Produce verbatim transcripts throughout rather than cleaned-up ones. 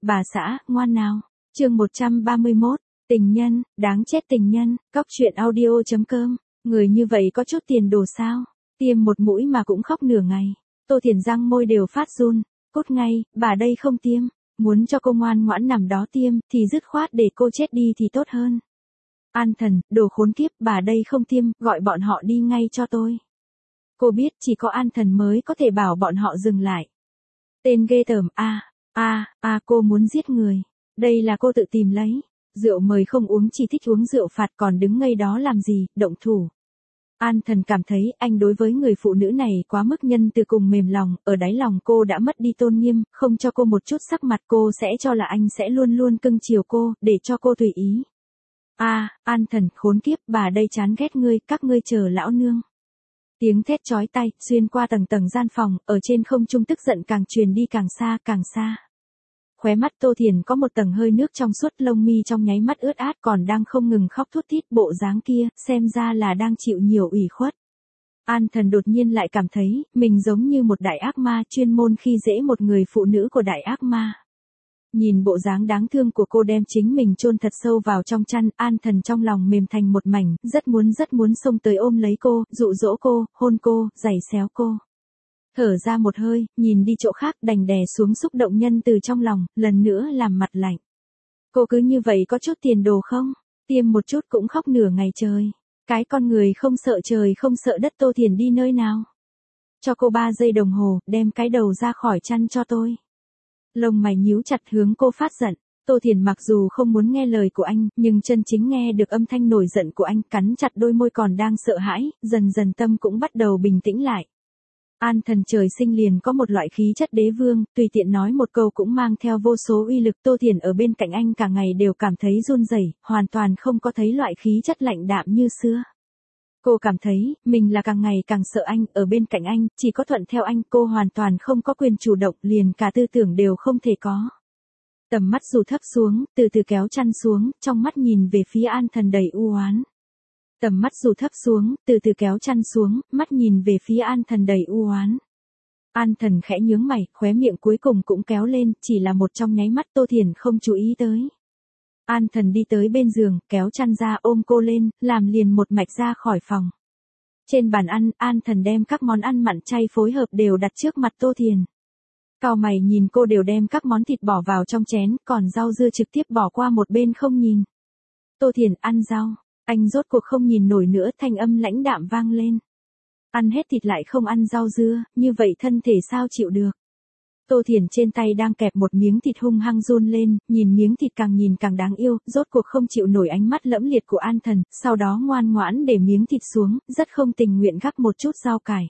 Bà xã, ngoan nào. Chương một trăm ba mươi mốt, tình nhân, đáng chết tình nhân, cóc truyện audio.com, người như vậy có chút tiền đồ sao? Tiêm một mũi mà cũng khóc nửa ngày. Tô Thiền răng môi đều phát run, cút ngay, bà đây không tiêm, muốn cho cô ngoan ngoãn nằm đó tiêm, thì dứt khoát để cô chết đi thì tốt hơn. An Thần, đồ khốn kiếp, bà đây không tiêm, gọi bọn họ đi ngay cho tôi. Cô biết chỉ có An Thần mới có thể bảo bọn họ dừng lại. Tên ghê tởm, a, a, a cô muốn giết người. Đây là cô tự tìm lấy. Rượu mời không uống chỉ thích uống rượu phạt còn đứng ngây đó làm gì, động thủ. An Thần cảm thấy anh đối với người phụ nữ này quá mức nhân từ cùng mềm lòng, ở đáy lòng cô đã mất đi tôn nghiêm, không cho cô một chút sắc mặt cô sẽ cho là anh sẽ luôn luôn cưng chiều cô, để cho cô tùy ý. A, à, An Thần, khốn kiếp, bà đây chán ghét ngươi, các ngươi chờ lão nương. Tiếng thét chói tai, xuyên qua tầng tầng gian phòng, ở trên không trung tức giận càng truyền đi càng xa, càng xa. Khóe mắt Tô Thiền có một tầng hơi nước trong suốt, lông mi trong nháy mắt ướt át còn đang không ngừng khóc thút thít, bộ dáng kia, xem ra là đang chịu nhiều ủy khuất. An Thần đột nhiên lại cảm thấy, mình giống như một đại ác ma chuyên môn khi dễ một người phụ nữ của đại ác ma. Nhìn bộ dáng đáng thương của cô đem chính mình chôn thật sâu vào trong chăn, An Thần trong lòng mềm thành một mảnh, rất muốn rất muốn xông tới ôm lấy cô, dụ dỗ cô, hôn cô, giày xéo cô. Thở ra một hơi, nhìn đi chỗ khác đành đè xuống xúc động nhân từ trong lòng, lần nữa làm mặt lạnh. Cô cứ như vậy có chút tiền đồ không? Tiêm một chút cũng khóc nửa ngày trời. Cái con người không sợ trời không sợ đất Tô Thiền đi nơi nào? Cho cô ba giây đồng hồ, đem cái đầu ra khỏi chăn cho tôi. Lông mày nhíu chặt hướng cô phát giận. Tô Thiền mặc dù không muốn nghe lời của anh, nhưng chân chính nghe được âm thanh nổi giận của anh, cắn chặt đôi môi còn đang sợ hãi, dần dần tâm cũng bắt đầu bình tĩnh lại. An Thần trời sinh liền có một loại khí chất đế vương, tùy tiện nói một câu cũng mang theo vô số uy lực. Tô Thiền ở bên cạnh anh cả ngày đều cảm thấy run rẩy, hoàn toàn không có thấy loại khí chất lạnh đạm như xưa. Cô cảm thấy, mình là càng ngày càng sợ anh, ở bên cạnh anh, chỉ có thuận theo anh, cô hoàn toàn không có quyền chủ động, liền cả tư tưởng đều không thể có. Tầm mắt dù thấp xuống, từ từ kéo chăn xuống, trong mắt nhìn về phía An Thần đầy u oán. Tầm mắt dù thấp xuống, từ từ kéo chăn xuống, mắt nhìn về phía An Thần đầy u oán. An Thần khẽ nhướng mày, khóe miệng cuối cùng cũng kéo lên, chỉ là một trong nháy mắt Tô Thiền không chú ý tới. An Thần đi tới bên giường, kéo chăn ra ôm cô lên, làm liền một mạch ra khỏi phòng. Trên bàn ăn, An Thần đem các món ăn mặn chay phối hợp đều đặt trước mặt Tô Thiền. Cau mày nhìn cô đều đem các món thịt bỏ vào trong chén, còn rau dưa trực tiếp bỏ qua một bên không nhìn. Tô Thiền ăn rau, anh rốt cuộc không nhìn nổi nữa, thanh âm lãnh đạm vang lên. Ăn hết thịt lại không ăn rau dưa, như vậy thân thể sao chịu được. Tô Thiền trên tay đang kẹp một miếng thịt hung hăng run lên, nhìn miếng thịt càng nhìn càng đáng yêu, rốt cuộc không chịu nổi ánh mắt lẫm liệt của An Thần, sau đó ngoan ngoãn để miếng thịt xuống, rất không tình nguyện gắp một chút rau cải.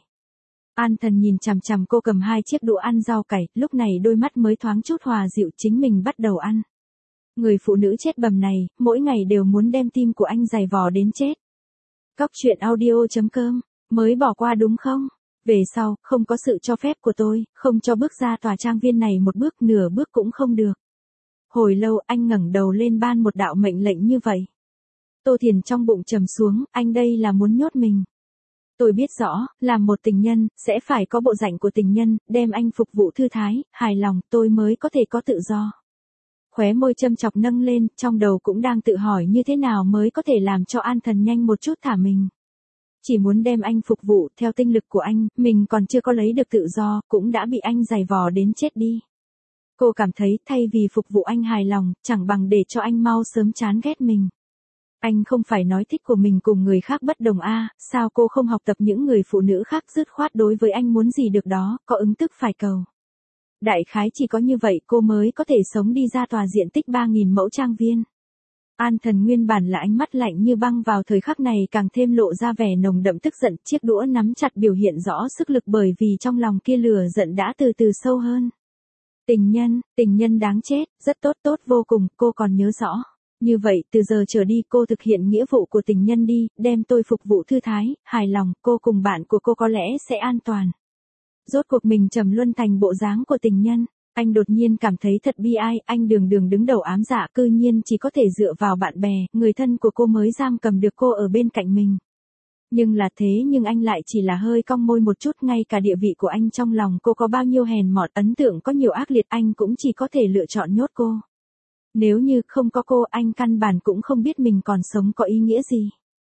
An Thần nhìn chằm chằm cô cầm hai chiếc đũa ăn rau cải, lúc này đôi mắt mới thoáng chút hòa dịu, chính mình bắt đầu ăn. Người phụ nữ chết bầm này, mỗi ngày đều muốn đem tim của anh giày vò đến chết. Cóc truyện audio.com, mới bỏ qua đúng không? Về sau, không có sự cho phép của tôi, không cho bước ra tòa trang viên này một bước, nửa bước cũng không được. Hồi lâu anh ngẩng đầu lên ban một đạo mệnh lệnh như vậy. Tô Thiền trong bụng trầm xuống, anh đây là muốn nhốt mình. Tôi biết rõ, làm một tình nhân, sẽ phải có bộ dạng của tình nhân, đem anh phục vụ thư thái, hài lòng, tôi mới có thể có tự do. Khóe môi châm chọc nâng lên, trong đầu cũng đang tự hỏi như thế nào mới có thể làm cho An Thần nhanh một chút thả mình. Chỉ muốn đem anh phục vụ theo tinh lực của anh, mình còn chưa có lấy được tự do, cũng đã bị anh giày vò đến chết đi. Cô cảm thấy thay vì phục vụ anh hài lòng, chẳng bằng để cho anh mau sớm chán ghét mình. Anh không phải nói thích của mình cùng người khác bất đồng a, à, sao cô không học tập những người phụ nữ khác dứt khoát đối với anh muốn gì được đó, có ứng tức phải cầu. Đại khái chỉ có như vậy cô mới có thể sống đi ra tòa diện tích ba nghìn mẫu trang viên. An Thần nguyên bản là ánh mắt lạnh như băng vào thời khắc này càng thêm lộ ra vẻ nồng đậm tức giận, chiếc đũa nắm chặt biểu hiện rõ sức lực bởi vì trong lòng kia lửa giận đã từ từ sâu hơn. Tình nhân, tình nhân đáng chết, rất tốt tốt vô cùng, cô còn nhớ rõ. Như vậy từ giờ trở đi cô thực hiện nghĩa vụ của tình nhân đi, đem tôi phục vụ thư thái, hài lòng, cô cùng bạn của cô có lẽ sẽ an toàn. Rốt cuộc mình trầm luân thành bộ dáng của tình nhân. Anh đột nhiên cảm thấy thật bi ai, anh đường đường đứng đầu ám dạ cư nhiên chỉ có thể dựa vào bạn bè, người thân của cô mới giam cầm được cô ở bên cạnh mình. Nhưng là thế nhưng anh lại chỉ là hơi cong môi một chút, ngay cả địa vị của anh trong lòng cô có bao nhiêu hèn mọn, ấn tượng có nhiều ác liệt, anh cũng chỉ có thể lựa chọn nhốt cô. Nếu như không có cô, anh căn bản cũng không biết mình còn sống có ý nghĩa gì.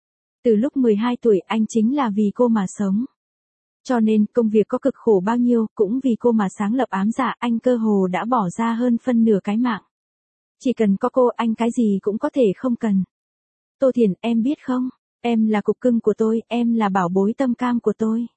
Từ lúc mười hai tuổi anh chính là vì cô mà sống. Cho nên công việc có cực khổ bao nhiêu, cũng vì cô mà sáng lập ám dạ, anh cơ hồ đã bỏ ra hơn phân nửa cái mạng. Chỉ cần có cô, anh cái gì cũng có thể không cần. Tô Thiền, em biết không, em là cục cưng của tôi, em là bảo bối tâm cam của tôi.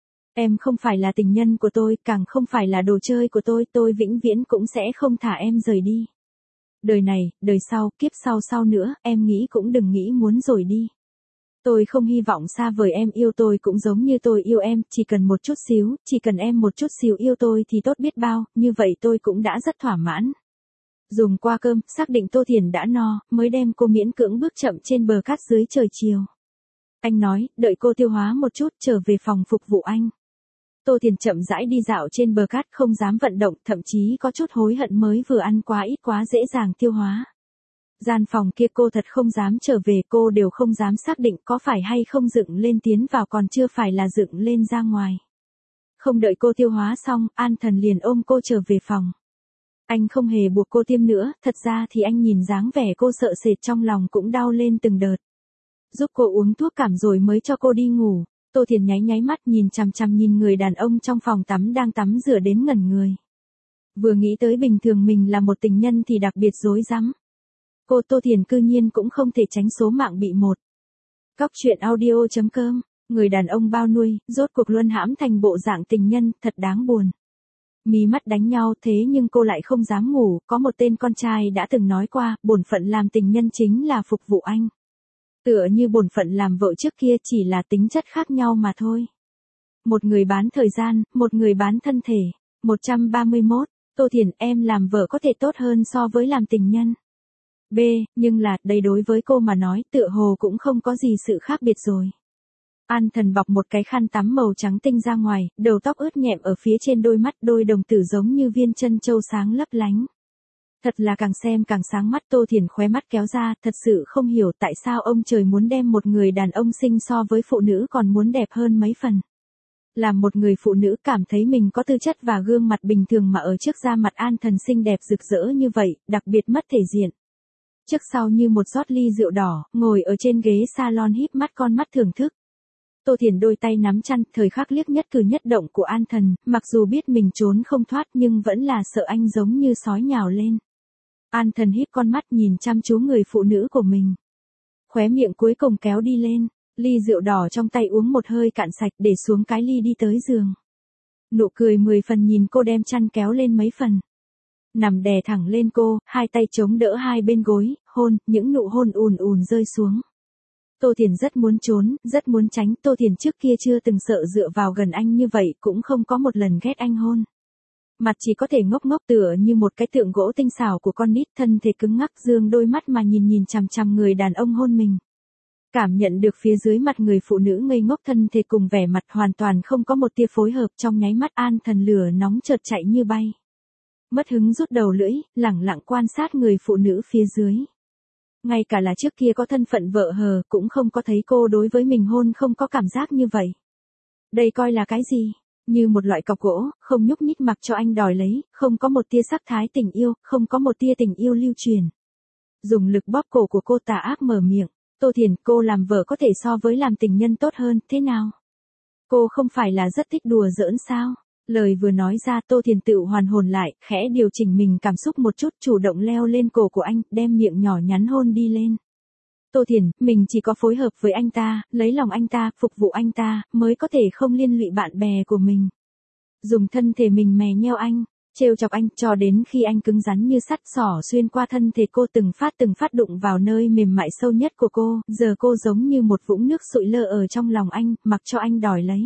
Em không phải là tình nhân của tôi, càng không phải là đồ chơi của tôi, tôi vĩnh viễn cũng sẽ không thả em rời đi. Đời này, đời sau, kiếp sau sau nữa, em nghĩ cũng đừng nghĩ muốn rồi đi. Tôi không hy vọng xa vời em yêu tôi cũng giống như tôi yêu em, chỉ cần một chút xíu, chỉ cần em một chút xíu yêu tôi thì tốt biết bao, như vậy tôi cũng đã rất thỏa mãn. Dùng qua cơm, xác định Tô Thiền đã no, mới đem cô miễn cưỡng bước chậm trên bờ cát dưới trời chiều. Anh nói, đợi cô tiêu hóa một chút, trở về phòng phục vụ anh. Tô Thiền chậm rãi đi dạo trên bờ cát, không dám vận động, thậm chí có chút hối hận mới vừa ăn quá ít quá dễ dàng tiêu hóa. Gian phòng kia cô thật không dám trở về, cô đều không dám xác định có phải hay không dựng lên tiến vào, còn chưa phải là dựng lên ra ngoài. Không đợi cô tiêu hóa xong, An Thần liền ôm cô trở về phòng. Anh không hề buộc cô tiêm nữa, thật ra thì anh nhìn dáng vẻ cô sợ sệt trong lòng cũng đau lên từng đợt. Giúp cô uống thuốc cảm rồi mới cho cô đi ngủ. Tô Thiền nháy nháy mắt nhìn chằm chằm nhìn người đàn ông trong phòng tắm đang tắm rửa đến ngẩn người. Vừa nghĩ tới bình thường mình là một tình nhân thì đặc biệt rối rắm. Cô Tô Thiền cư nhiên cũng không thể tránh số mạng bị một. Cóc truyện audio chấm com, người đàn ông bao nuôi, rốt cuộc luân hãm thành bộ dạng tình nhân, thật đáng buồn. Mí mắt đánh nhau thế nhưng cô lại không dám ngủ, có một tên con trai đã từng nói qua, bổn phận làm tình nhân chính là phục vụ anh. Tựa như bổn phận làm vợ trước kia chỉ là tính chất khác nhau mà thôi. Một người bán thời gian, một người bán thân thể. một trăm ba mươi mốt, Tô Thiền, em làm vợ có thể tốt hơn so với làm tình nhân. B, nhưng là, đây đối với cô mà nói, tựa hồ cũng không có gì sự khác biệt rồi. An Thần bọc một cái khăn tắm màu trắng tinh ra ngoài, đầu tóc ướt nhẹm ở phía trên đôi mắt, đôi đồng tử giống như viên chân châu sáng lấp lánh. Thật là càng xem càng sáng mắt. Tô Thiền khóe mắt kéo ra, thật sự không hiểu tại sao ông trời muốn đem một người đàn ông xinh so với phụ nữ còn muốn đẹp hơn mấy phần. Làm một người phụ nữ cảm thấy mình có tư chất và gương mặt bình thường mà ở trước da mặt An Thần xinh đẹp rực rỡ như vậy, đặc biệt mất thể diện. Trước sau như một rót ly rượu đỏ, ngồi ở trên ghế salon híp mắt con mắt thưởng thức. Tô Thiền đôi tay nắm chăn, thời khắc liếc nhất cử nhất động của An Thần, mặc dù biết mình trốn không thoát nhưng vẫn là sợ anh giống như sói nhào lên. An Thần híp con mắt nhìn chăm chú người phụ nữ của mình. Khóe miệng cuối cùng kéo đi lên, ly rượu đỏ trong tay uống một hơi cạn sạch, để xuống cái ly đi tới giường. Nụ cười mười phần nhìn cô đem chăn kéo lên mấy phần. Nằm đè thẳng lên cô, hai tay chống đỡ hai bên gối, hôn, những nụ hôn ùn ùn rơi xuống. Tô Thiền rất muốn trốn, rất muốn tránh. Tô Thiền trước kia chưa từng sợ dựa vào gần anh như vậy, cũng không có một lần ghét anh hôn. Mặt chỉ có thể ngốc ngốc tựa như một cái tượng gỗ tinh xảo của con nít, thân thể cứng ngắc, dương đôi mắt mà nhìn nhìn chằm chằm người đàn ông hôn mình. Cảm nhận được phía dưới mặt người phụ nữ ngây ngốc, thân thể cùng vẻ mặt hoàn toàn không có một tia phối hợp, trong nháy mắt An Thần lửa nóng chợt chạy như bay. Mất hứng rút đầu lưỡi, lẳng lặng quan sát người phụ nữ phía dưới. Ngay cả là trước kia có thân phận vợ hờ, cũng không có thấy cô đối với mình hôn không có cảm giác như vậy. Đây coi là cái gì? Như một loại cọc gỗ, không nhúc nhích mặc cho anh đòi lấy, không có một tia sắc thái tình yêu, không có một tia tình yêu lưu truyền. Dùng lực bóp cổ của cô tà ác mở miệng. Tô Thiền, cô làm vợ có thể so với làm tình nhân tốt hơn, thế nào? Cô không phải là rất thích đùa giỡn sao? Lời vừa nói ra, Tô Thiền tự hoàn hồn lại, khẽ điều chỉnh mình cảm xúc một chút, chủ động leo lên cổ của anh, đem miệng nhỏ nhắn hôn đi lên. Tô Thiền, mình chỉ có phối hợp với anh ta, lấy lòng anh ta, phục vụ anh ta, mới có thể không liên lụy bạn bè của mình. Dùng thân thể mình mè nheo anh, trêu chọc anh, cho đến khi anh cứng rắn như sắt, xỏ xuyên qua thân thể cô, từng phát từng phát đụng vào nơi mềm mại sâu nhất của cô, giờ cô giống như một vũng nước sụi lơ ở trong lòng anh, mặc cho anh đòi lấy.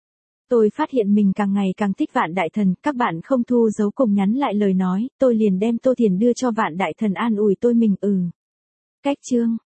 Tôi phát hiện mình càng ngày càng thích Vạn Đại Thần, các bạn không thu dấu cùng nhắn lại lời nói, tôi liền đem Tô Thiền đưa cho Vạn Đại Thần an ủi tôi mình ừ. Cách chương